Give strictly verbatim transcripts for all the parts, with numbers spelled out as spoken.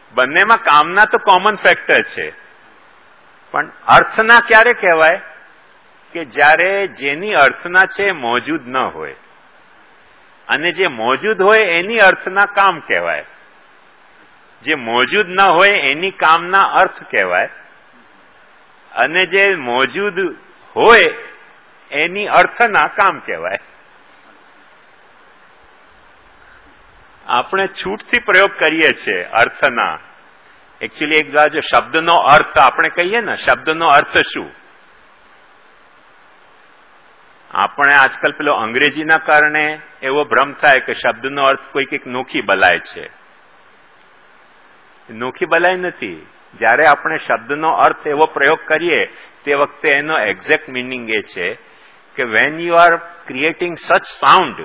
બંનેમાં કામના તો કોમન ફેક્ટર છે, પણ અર્થના ક્યારે કહેવાય કે જ્યારે જેની અર્થના છે મોજૂદ ન હોય, અને જે મોજૂદ હોય એની અર્થના કામ કહેવાય. જે મોજૂદ ન હોય એની કામના અર્થ કહેવાય, અને જે મોજૂદ હોય એની અર્થના કામ કહેવાય. આપણે છૂટથી પ્રયોગ કરીએ છીએ અર્થના. એકચ્યુઅલી એક બાજુ શબ્દનો અર્થ આપણે કહીએ ને, શબ્દનો અર્થ શું? આપણે આજકાલ પેલો અંગ્રેજીના કારણે એવો ભ્રમ થાય કે શબ્દનો અર્થ કોઈ કંઈક નોખી બલાય છે. નોખી બલાય નથી. જ્યારે આપણે શબ્દનો અર્થ એવો પ્રયોગ કરીએ તે વખતે એનો એક્ઝેક્ટ મિનિંગ એ છે કે when you are creating such sound,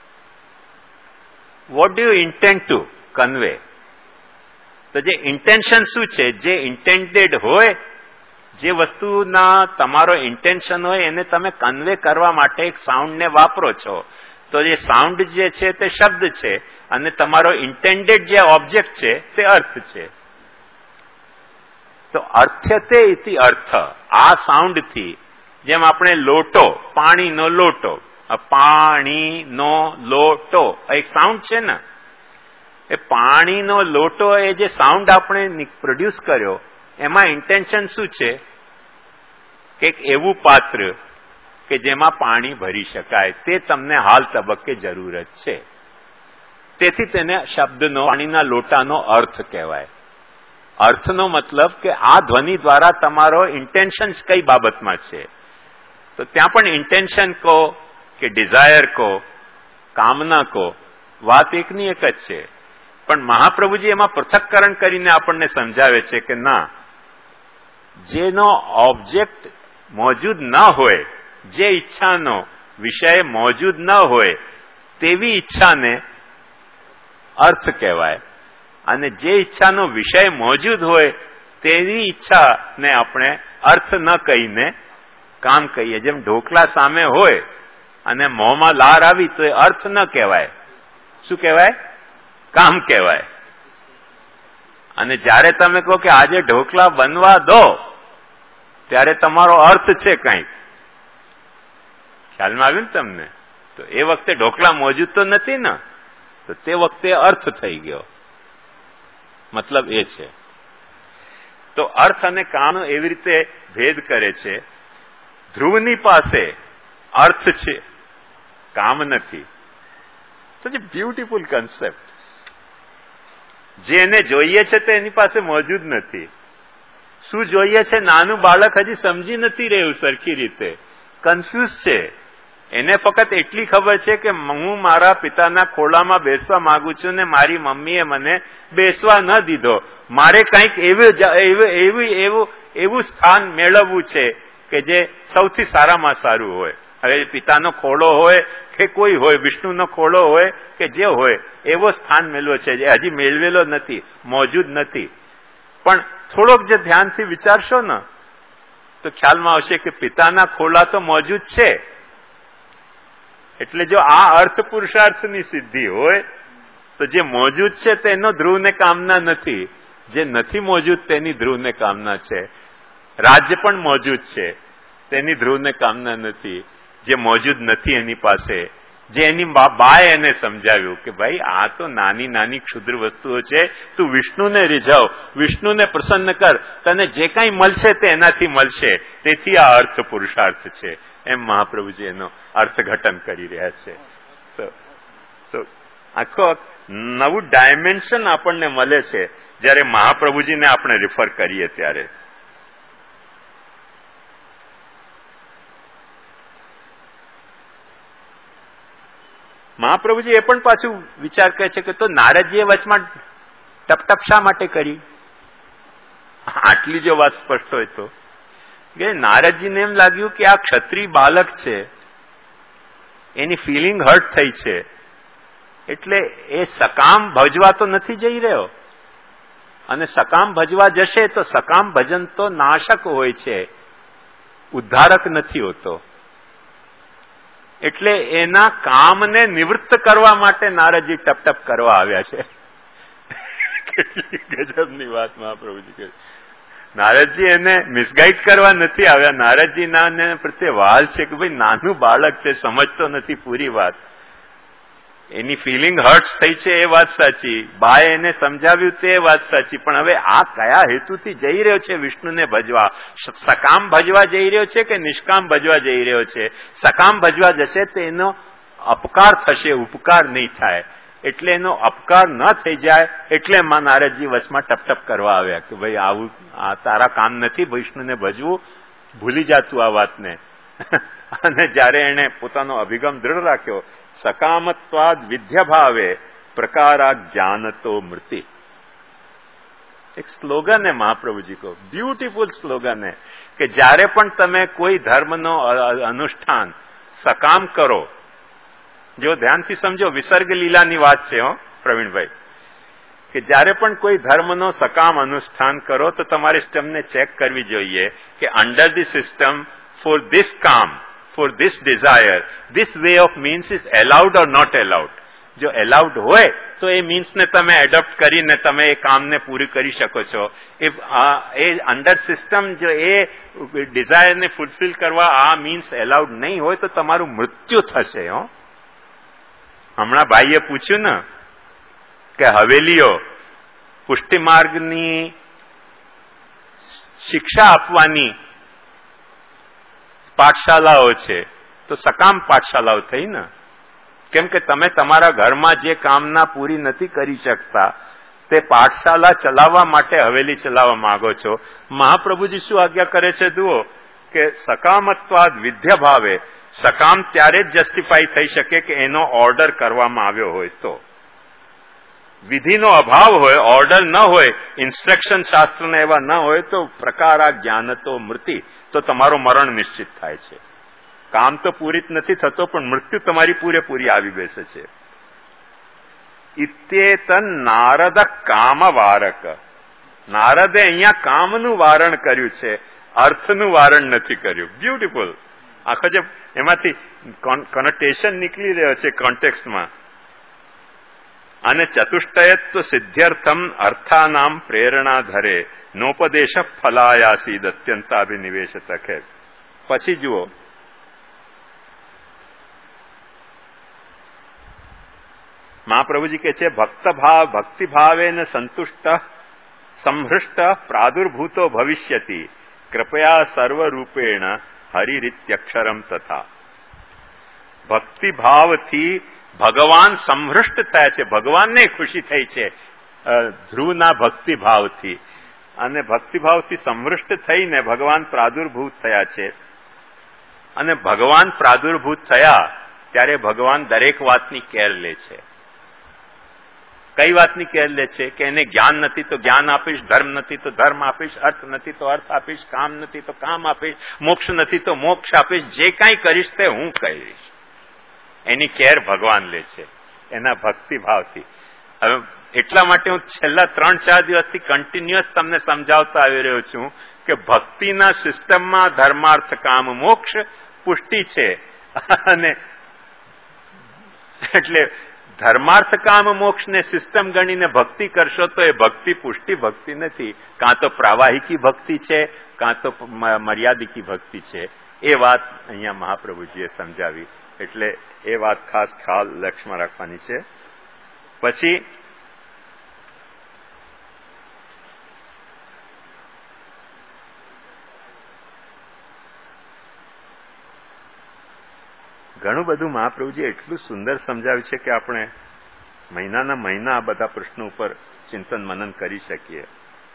what do you intend to convey? તો જે ઇન્ટેન્શન શું છે, જે ઇન્ટેન્ડેડ હોય, જે વસ્તુના તમારો ઇન્ટેન્શન હોય એને તમે કન્વે કરવા માટે એક સાઉન્ડને વાપરો છો. તો જે સાઉન્ડ જે છે તે શબ્દ છે, અને તમારો ઇન્ટેન્ડેડ જે ઓબ્જેક્ટ છે તે અર્થ છે. તો અર્થ્યતે ઇતિ અર્થ. આ સાઉન્ડથી, જેમ આપણે લોટો, પાણીનો લોટો, પાણીનો લોટો એક સાઉન્ડ છે ને, એ પાણીનો લોટો એ જે સાઉન્ડ આપણે પ્રોડ્યુસ કર્યો એમાં ઇન્ટેન્શન શું છે કે એવું પાત્ર કે જેમાં પાણી ભરી શકાય, તે તમને હાલ તબક્કે જરૂરત છે. તેથી તેને શબ્દનો, પાણીના લોટાનો અર્થ કહેવાય. અર્થનો મતલબ કે આ ધ્વનિ દ્વારા તમારો ઇન્ટેન્શન કઈ બાબતમાં છે. તો ત્યાં પણ ઇન્ટેન્શન કહો કે ડિઝાયર કહો, કામના કહો, વાત એકની એક જ છે. પણ મહાપ્રભુજી એમાં પૃથક્કરણ કરીને આપણને સમજાવે છે કે ના, જેનો ઓબ્જેક્ટ મોજૂદ ન હોય, જે ઈચ્છાનો વિષય મોજૂદ ન હોય તેવી ઈચ્છાને અર્થ કહેવાય, અને જે ઈચ્છાનો વિષય મોજૂદ હોય તેવી ઈચ્છાને આપણે અર્થ ન કહીને કામ કહીએ. જેમ ઢોકળા સામે હોય અને મોંમાં લાર આવી તો એ અર્થ ન કહેવાય, શું કહેવાય? કામ કહેવાય. અને જ્યારે તમે કહો કે આજે ઢોકળા બનવા દો, ત્યારે તમારો અર્થ છે કંઈક. ખ્યાલમાં આવ્યું ને તમને? તો એ વખતે ઢોકળા મોજૂદ તો નથી ને, તો તે વખતે અર્થ થઈ ગયો. મતલબ એ છે. તો અર્થ અને કામ એવી રીતે ભેદ કરે છે. ધ્રુવની પાસે અર્થ છે, કામ નથી. સચ એ બ્યુટીફુલ કન્સેપ્ટ. જે એને જોઈએ છે તે એની પાસે મોજૂદ નથી. શું જોઈએ છે નાનું બાળક હજી સમજી નથી રહ્યું સરખી રીતે, કન્ફ્યુઝ છે. એને ફક્ત એટલી ખબર છે કે હું મારા પિતાના ખોળામાં બેસવા માંગુ છું ને મારી મમ્મીએ મને બેસવા ન દીધો. મારે કંઈક એવું એવું એવું એવું સ્થાન મેળવવું છે કે જે સૌથી સારામાં સારું હોય. હવે પિતાનો ખોળો હોય કે કોઈ હોય, વિષ્ણુનો ખોળો હોય કે જે હોય, એવો સ્થાન મેળવો છે જે હજી મેળવેલો નથી, મોજૂદ નથી. પણ થોડોક જે ધ્યાનથી વિચારશો ને તો ખ્યાલમાં આવશે કે પિતાના ખોળા તો મોજૂદ છે. એટલે જો આ અર્થ પુરુષાર્થની સિદ્ધિ હોય તો જે મોજૂદ છે તેનો ધ્રુવને કામના નથી, જે નથી મોજૂદ તેની ધ્રુવને કામના છે. રાજ્ય પણ મોજૂદ છે, તેની ધ્રુવને કામના નથી. જે મોજૂદ નથી એની પાસે, જે એની બાએ એને સમજાવ્યું કે ભાઈ આ તો નાની નાની ક્ષુદ્ર વસ્તુઓ છે, તું વિષ્ણુને રીઝાવ, વિષ્ણુને પ્રસન્ન કર, તને જે કંઈ મળશે તે એનાથી મળશે. તેથી આ અર્થ પુરુષાર્થ છે. એમ મહાપ્રભુજી એનો અર્થઘટન કરી રહ્યા છે. તો તો આખો નવું ડાયમેન્શન આપણને મળે છે જ્યારે મહાપ્રભુજીને આપણે રિફર કરીએ ત્યારે. મહાપ્રભુજી એ પણ પાછું વિચાર કરે છે કે તો નારદજીએ વચમાં ટપટપ શા માટે કરી? આટલી જો વાત સ્પષ્ટ હોય તો કે નારદજીને એમ લાગ્યું કે આ ક્ષત્રિય બાલક છે, એની ફિલિંગ હર્ટ થઈ છે, એટલે એ સકામ ભજવા તો નથી જઈ રહ્યો, અને સકામ ભજવા જશે તો સકામ ભજન તો નાશક હોય છે, ઉદ્ધારક નથી હોતો. એટલે એના કામને નિવૃત્ત કરવા માટે નારદજી ટપટપ કરવા આવ્યા છે. કેટલી ગજબની વાત મહાપ્રભુજી કહે. નારદજી એને મિસગાઈડ કરવા નથી આવ્યા. નારદજી ના પ્રત્યે વાલ છે કે ભાઈ નાનું બાળક છે, સમજતો નથી પૂરી વાત. એની ફિલિંગ હર્ટ્સ થઈ છે એ વાત સાચી, બાએ એને સમજાવ્યું તે વાત સાચી, પણ હવે આ કયા હેતુથી જઈ રહ્યો છે વિષ્ણુને ભજવા? સકામ ભજવા જઈ રહ્યો છે કે નિષ્કામ ભજવા જઈ રહ્યો છે? સકામ ભજવા જશે તો એનો અપકાર થશે, ઉપકાર નહીં થાય. એટલે એનો અપકાર ન થઈ જાય એટલે માં નારદજી વચમાં ટપટપ કરવા આવ્યા કે ભાઈ આવું આ તારા કામ નથી વિષ્ણુને ભજવું, ભૂલી જાતું આ વાતને. અને જયારે એને પોતાનો અભિગમ દ્રઢ રાખ્યો, સકામત્વાદ વિદ્યા ભાવે પ્રકારા જ્ઞાનતો મૃતિ. એક સ્લોગન હે મહાપ્રભુજી કો, બ્યુટીફુલ સ્લોગન હે કે જયારે પણ તમે કોઈ ધર્મનો અનુષ્ઠાન સકામ કરો, જો ધ્યાનથી સમજો વિસર્ગ લીલાની વાત છે હો પ્રવીણભાઈ, કે જયારે પણ કોઈ ધર્મનો સકામ અનુષ્ઠાન કરો તો તમારી સિસ્ટમને ચેક કરવી જોઈએ કે under the system for this કામ, for this desire, this way of means is allowed or not allowed. જો એલાઉડ હોય તો એ મીન્સને તમે એડોપ્ટ કરીને તમે એ કામને પૂરી કરી શકો છો. એ અંડર સિસ્ટમ જો એ ડિઝાયરને ફૂલફિલ કરવા આ મીન્સ એલાઉડ નહીં હોય તો તમારું મૃત્યુ થશે. હો હમણાં ભાઈએ પૂછ્યું ને કે હવેલીઓ પુષ્ટિ માર્ગની શિક્ષા આપવાની પાઠશાલાઓ છે તો સકામ પાઠશાલાઓ થઈ ને, કેમ કે તમે તમારા ઘરમાં જે કામના પૂરી નથી કરી શકતા તે પાઠશાલા ચલાવવા માટે હવેલી ચલાવવા માંગો છો. મહાપ્રભુજી શું આજ્ઞા કરે છે જુઓ કે સકામત્વાદ વિદ્યા ભાવે, સકામ ત્યારે જ જસ્ટિફાઈ થઈ શકે કે એનો ઓર્ડર કરવામાં આવ્યો હોય તો. વિધિનો અભાવ હોય, ઓર્ડર ન હોય, ઇન્સ્ટ્રક્શન શાસ્ત્રના એવા ન હોય તો પ્રકારા જ્ઞાન તો મૃત્યુ, તો તમારું મરણ નિશ્ચિત થાય છે. કામ તો પૂરી જ નથી થતો પણ મૃત્યુ તમારી પૂરેપૂરી આવી બેસે છે. ઇત્યેતન નારદ કામ વારક. નારદે અહીંયા કામનું વારણ કર્યું છે, અર્થનું વારણ નથી કર્યું. બ્યુટીફુલ. આખો જે એમાંથી કનોટેશન નીકળી રહ્યો છે કોન્ટેક્સ્ટમાં. અને ચતુષ્ટય તો સિદ્ધ્યર્થમ અર્થાનામ પ્રેરણા ધરે નોપદેશ ફલાયાસી અત્યંતાભિનિવેશ તકે. પછી જુઓ મહાપ્રભુજી કે છે ભક્ત ભાવ ભક્તિ ભાવેન સંતુષ્ટ સંહૃષ્ટ પ્રાદુર્ભૂતો ભવિષ્યતિ કૃપયા સર્વરૂપેણ હરિરીત્યક્ષરમ તથા. ભક્તિભાવથી ભગવાન સંહૃષ્ટ થયા છે, ભગવાનને ખુશી થઈ છે ધ્રુવના ભક્તિભાવથી, અને ભક્તિભાવથી સંહૃષ્ટ થઈને ભગવાન પ્રાદુર્ભૂત થયા છે. અને ભગવાન પ્રાદુર્ભૂત થયા ત્યારે ભગવાન દરેક વાતની કેર લે છે. કઈ વાતની કેર લે છે કે એને જ્ઞાન નથી તો જ્ઞાન આપીશ, ધર્મ નથી તો ધર્મ આપીશ, અર્થ નથી તો અર્થ આપીશ, કામ નથી તો કામ આપીશ, મોક્ષ નથી તો મોક્ષ આપીશ, જે કાંઈ કરીશ તે હું કહીશ. એની કેર ભગવાન લે છે એના ભક્તિભાવથી. હવે એટલા માટે હું છેલ્લા ત્રણ ચાર દિવસથી કન્ટિન્યુઅસ તમને સમજાવતા આવી રહ્યો છું કે ભક્તિના સિસ્ટમમાં ધર્માર્થ કામ મોક્ષ પુષ્ટિ છે. અને એટલે ધર્માર્થ કામ મોક્ષને સિસ્ટમ ગણીને ભક્તિ કરશો તો એ ભક્તિ પુષ્ટિ ભક્તિ નથી. કાં તો પ્રાવાહિકી ભક્તિ છે, કાં તો મર્યાદિકી ભક્તિ છે. એ વાત અહીંયા મહાપ્રભુજીએ સમજાવી. એટલે એ વાત ખાસ ખ્યાલ લક્ષમાં રાખવાની છે. પછી ઘણું બધું મહાપ્રભુજી એટલું સુંદર સમજાવ્યું છે કે આપણે મહિનાના મહિના આ બધા પ્રશ્નો ઉપર ચિંતન મનન કરી શકીએ.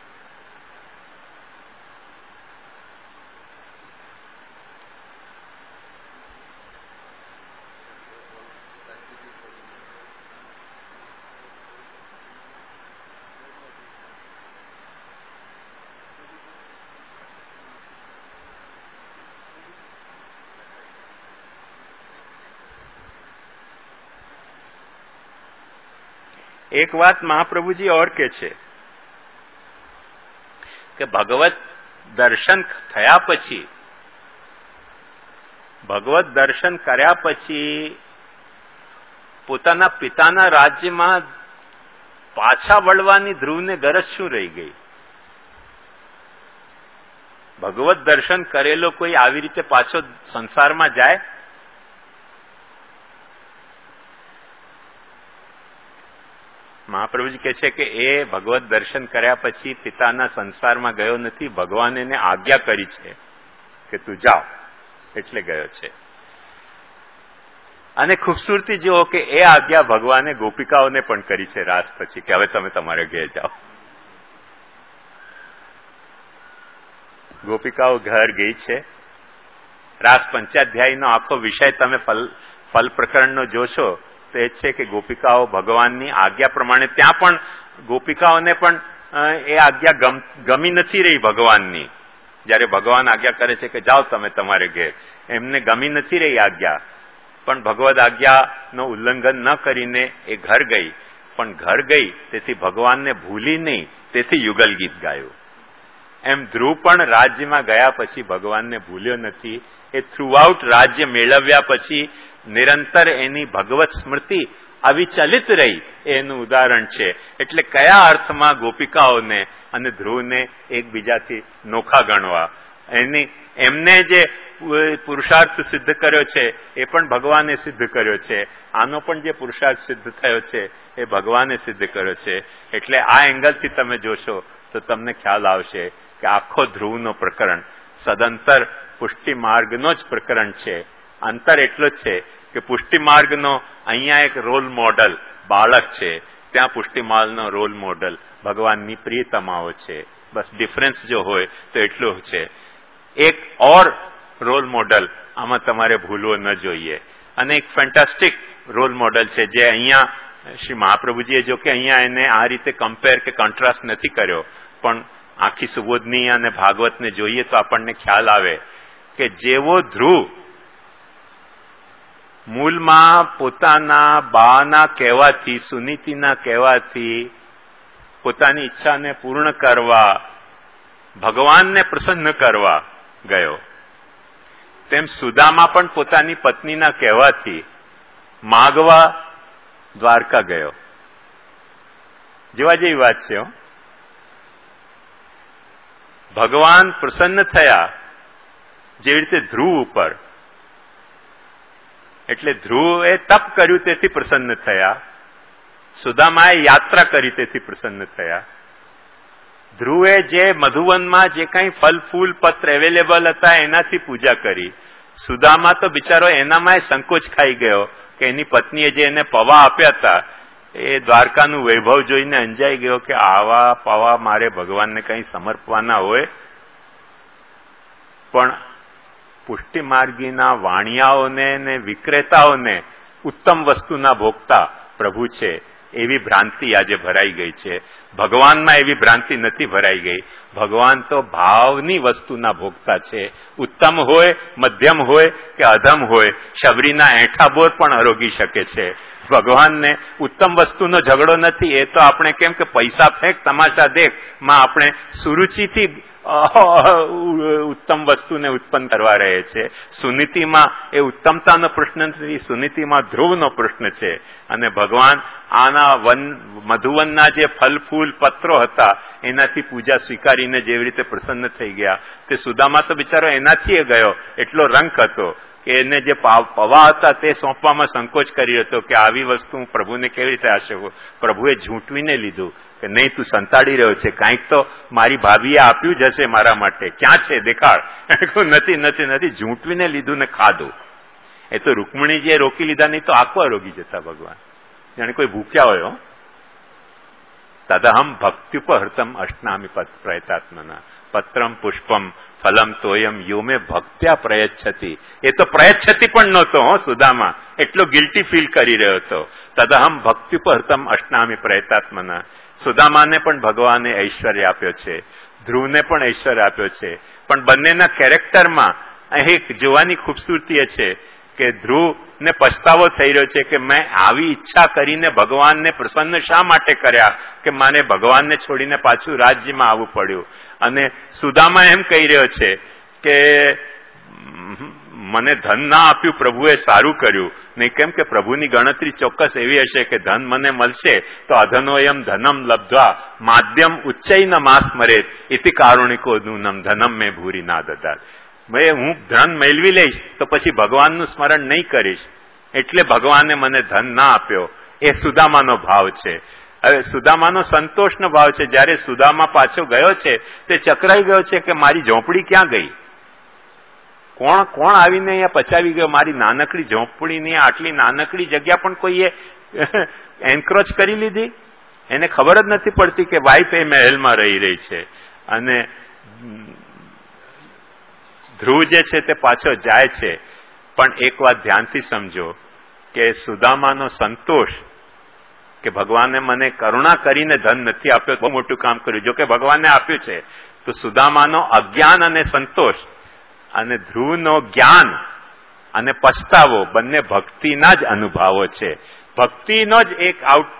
એક વાત મહાપ્રભુજી ઓર કે છે કે ભગવત દર્શન થયા પછી, ભગવત દર્શન કર્યા પછી પોતાના પિતાના રાજ્યમાં પાછા વળવાની ધ્રુવને ગરજ શું રહી ગઈ? ભગવત દર્શન કરેલો કોઈ આવી રીતે પાછો સંસારમાં જાય? મહાપ્રભુજી કહે છે કે એ ભગવત દર્શન કર્યા પછી પિતાના સંસારમાં ગયો નથી, ભગવાન એને આજ્ઞા કરી છે કે તું જાઓ એટલે ગયો છે. અને ખૂબસૂરતી જુઓ કે એ આજ્ઞા ભગવાને ગોપિકાઓને પણ કરી છે રાસ પછી, કે હવે તમે તમારે ઘેર જાઓ. ગોપિકાઓ ઘર ગઈ છે. રાસ પંચાધ્યાયનો આખો વિષય તમે ફલ ફલ પ્રકરણનો જોશો તો એ છે કે ગોપિકાઓ ભગવાનની આજ્ઞા પ્રમાણે, ત્યાં પણ ગોપિકાઓને પણ એ આજ્ઞા ગમી નથી રહી ભગવાનની. જયારે ભગવાન આજ્ઞા કરે છે કે જાઓ તમે તમારે ઘેર, એમને ગમી નથી રહી આજ્ઞા, પણ ભગવદ આજ્ઞાનો ઉલ્લંઘન ન કરીને એ ઘર ગઈ. પણ ઘર ગઈ તેથી ભગવાનને ભૂલી નહીં, તેથી યુગલ ગીત ગાયું. એમ ધ્રુવ પણ રાજ્યમાં ગયા પછી ભગવાનને ભૂલ્યો નથી. એ થ્રુઆઉટ રાજ્ય મેળવ્યા પછી નિરંતર એની ભગવત સ્મૃતિ અવિચલિત રહી, એનું ઉદાહરણ છે. એટલે કયા અર્થમાં ગોપિકાઓને અને ધ્રુવને એકબીજાથી નોખા ગણવા? એની એમને જે પુરુષાર્થ સિદ્ધ કર્યો છે એ પણ ભગવાને સિદ્ધ કર્યો છે. આનો પણ જે પુરુષાર્થ સિદ્ધ થયો છે એ ભગવાને સિદ્ધ કર્યો છે. એટલે આ એંગલથી તમે જોશો તો તમને ખ્યાલ આવશે કે આખો ધ્રુવનો પ્રકરણ સદંતર પુષ્ટિ માર્ગનો જ પ્રકરણ છે. અંતર એટલો જ છે કે પુષ્ટિ માર્ગનો અહીંયા એક રોલ મોડલ બાળક છે, ત્યાં પુષ્ટિમાલનો રોલ મોડલ ભગવાનની પ્રિયતમાઓ છે. બસ ડિફરન્સ જો હોય તો એટલું છે. એક ઓર રોલ મોડલ આમાં તમારે ભૂલવો ન જોઈએ. અને એક ફેન્ટાસ્ટિક રોલ મોડલ છે જે અહીંયા શ્રી મહાપ્રભુજીએ જો કે અહીંયા એને આ રીતે કમ્પેર કે કોન્ટ્રાસ્ટ નથી કર્યો, પણ આખી સુબોધની અને ભાગવતને જોઈએ તો આપણને ખ્યાલ આવે કે જેવો ધ્રુવ મૂળમાં પોતાના બાના કહેવાથી, સુનીતિના કહેવાથી પોતાની ઈચ્છાને પૂર્ણ કરવા, ભગવાનને પ્રસન્ન કરવા ગયો, તેમ સુદામા પણ પોતાની પત્નીના કહેવાથી માગવા દ્વારકા ગયો. જેવા જેવી વાત છે. ભગવાન પ્રસન્ન થયા જેવી રીતે ધ્રુવ ઉપર, એટલે ધ્રુવે તપ કર્યું તેથી પ્રસન્ન થયા, સુદામાએ યાત્રા કરી તેથી પ્રસન્ન થયા. ધ્રુવે જે મધુવનમાં જે કંઈ ફલ ફૂલ પત્ર એવેલેબલ હતા એનાથી પૂજા કરી. સુદામા તો બિચારો એનામાં સંકોચ ખાઈ ગયો કે એની પત્નીએ જે એને પવા આપ્યા હતા એ દ્વારકાનું વૈભવ જોઈને અંજાઈ ગયો કે આવા પવા મારે ભગવાનને કંઈ સમર્પવાના હોય. પણ પુષ્ટિ માર્ગીના વાણિયાઓને ને વિક્રેતાઓને ઉત્તમ વસ્તુના ભોગતા પ્રભુ છે એવી ભ્રાંતિ આજે ભરાઈ ગઈ છે. ભગવાનમાં એવી ભ્રાંતિ નથી ભરાઈ ગઈ. ભગવાન તો ભાવની વસ્તુના ભોગતા છે. ઉત્તમ હોય, મધ્યમ હોય કે અધમ હોય, શબરીના એઠા બોર પણ આરોગી શકે છે. ભગવાનને ઉત્તમ વસ્તુનો ઝઘડો નથી. એ તો આપણે કેમ કે પૈસા ફેંક તમાશા દેખ માં આપણે સુરુચિથી ઉત્તમ વસ્તુને ઉત્પન્ન કરવા રહે છે. સુનીતિમાં એ ઉત્તમતાનો પ્રશ્ન નથી, સુનીતિમાં ધ્રુવનો પ્રશ્ન છે. અને ભગવાન આના વન મધુવનના જે ફલ ફૂલ પત્રો હતા એનાથી પૂજા સ્વીકારીને જેવી રીતે પ્રસન્ન થઈ ગયા, તે સુદામા તો બિચારો એનાથી ગયો, એટલો રંક હતો કે એને જે પવા હતા તે સોંપવામાં સંકોચ કરી હતો કે આવી વસ્તુ હું પ્રભુને કેવી રીતે આ શકું. પ્રભુએ ઝૂંટવીને લીધું કે નહીં, તું સંતાડી રહ્યો છે, કાંઈક તો મારી ભાભીએ આપ્યું જ હશે મારા માટે, ક્યાં છે દેખાડ. નથી નથી નથી ઝૂંટવીને લીધું ને ખાધું. એ તો રૂકમણીજીએ રોકી લીધા, નહીં તો આખો રોગી જતા ભગવાન, જાણે કોઈ ભૂખ્યા હોય. તદહમ ભક્ત્યુપહૃતમ અષ્ટામી પ્રયતાત્મના પત્રમ પુષ્પમ ફલમ તોયમ યોમે ભક્ત્યા પ્રયચ્છતિ. એ તો પ્રયચ્છતિ પણ નહોતો હો સુદામા, એટલો ગિલ્ટી ફીલ કરી રહ્યો હતો. તદહમ ભક્ત્યુપહૃતમ અષ્ટામી પ્રયતાત્મના. સુદામાને પણ ભગવાને ઐશ્વર્ય આપ્યો છે, ધ્રુવને પણ ઐશ્વર્ય આપ્યો છે. પણ બંનેના કેરેક્ટરમાં અહીં જોવાની ખૂબસૂરતી એ છે કે ધ્રુવને પછતાવો થઈ રહ્યો છે કે મેં આવી ઈચ્છા કરીને ભગવાનને પ્રસન્ન શા માટે કર્યા કે મારે ભગવાનને છોડીને પાછું રાજ્યમાં આવવું પડ્યું. અને સુદામા એમ કહી રહ્યો છે કે મને ધન ના આપ્યું, પ્રભુએ સારું કર્યું નહીં. કેમ કે પ્રભુની ગણતરી ચોક્કસ એવી હશે કે ધન મને મળશે તો અધનોયમ ધનમ લબ્ધ્વા માધ્યમ ઉચ્ચૈન માસ મરેત ઇતિ કારુણિકો નૂનમ ધનમ મેં ભૂરી ના દધાત. ભાઈ હું ધન મેળવી લઈશ તો પછી ભગવાનનું સ્મરણ નહીં કરીશ, એટલે ભગવાને મને ધન ના આપ્યો. એ સુદામાનો ભાવ છે. હવે સુદામાનો સંતોષનો ભાવ છે. જયારે સુદામા પાછો ગયો છે તે ચકરાઈ ગયો છે કે મારી ઝોંપડી ક્યાં ગઈ, કોણ કોણ આવીને અહીંયા પચાવી ગયો, મારી નાનકડી ઝોંપડીની આટલી નાનકડી જગ્યા પણ કોઈએ એન્ક્રોચ કરી લીધી. એને ખબર જ નથી પડતી કે વાઇફ એ મહેલમાં રહી રહી છે. અને ધ્રુવ જે છે તે પાછો જાય છે. પણ એક વાત ધ્યાનથી સમજો કે સુદામાનો સંતોષ કે ભગવાને મને કરુણા કરીને ધન નથી આપ્યો, બહુ મોટું કામ કર્યું. જો કે ભગવાને આપ્યું છે, તો સુદામાનો અજ્ઞાન અને સંતોષ અને ધ્રુવનો જ્ઞાન અને પસ્તાવો બંને ભક્તિના જ અનુભાવો છે. ભક્તિનો જ એક આઉટ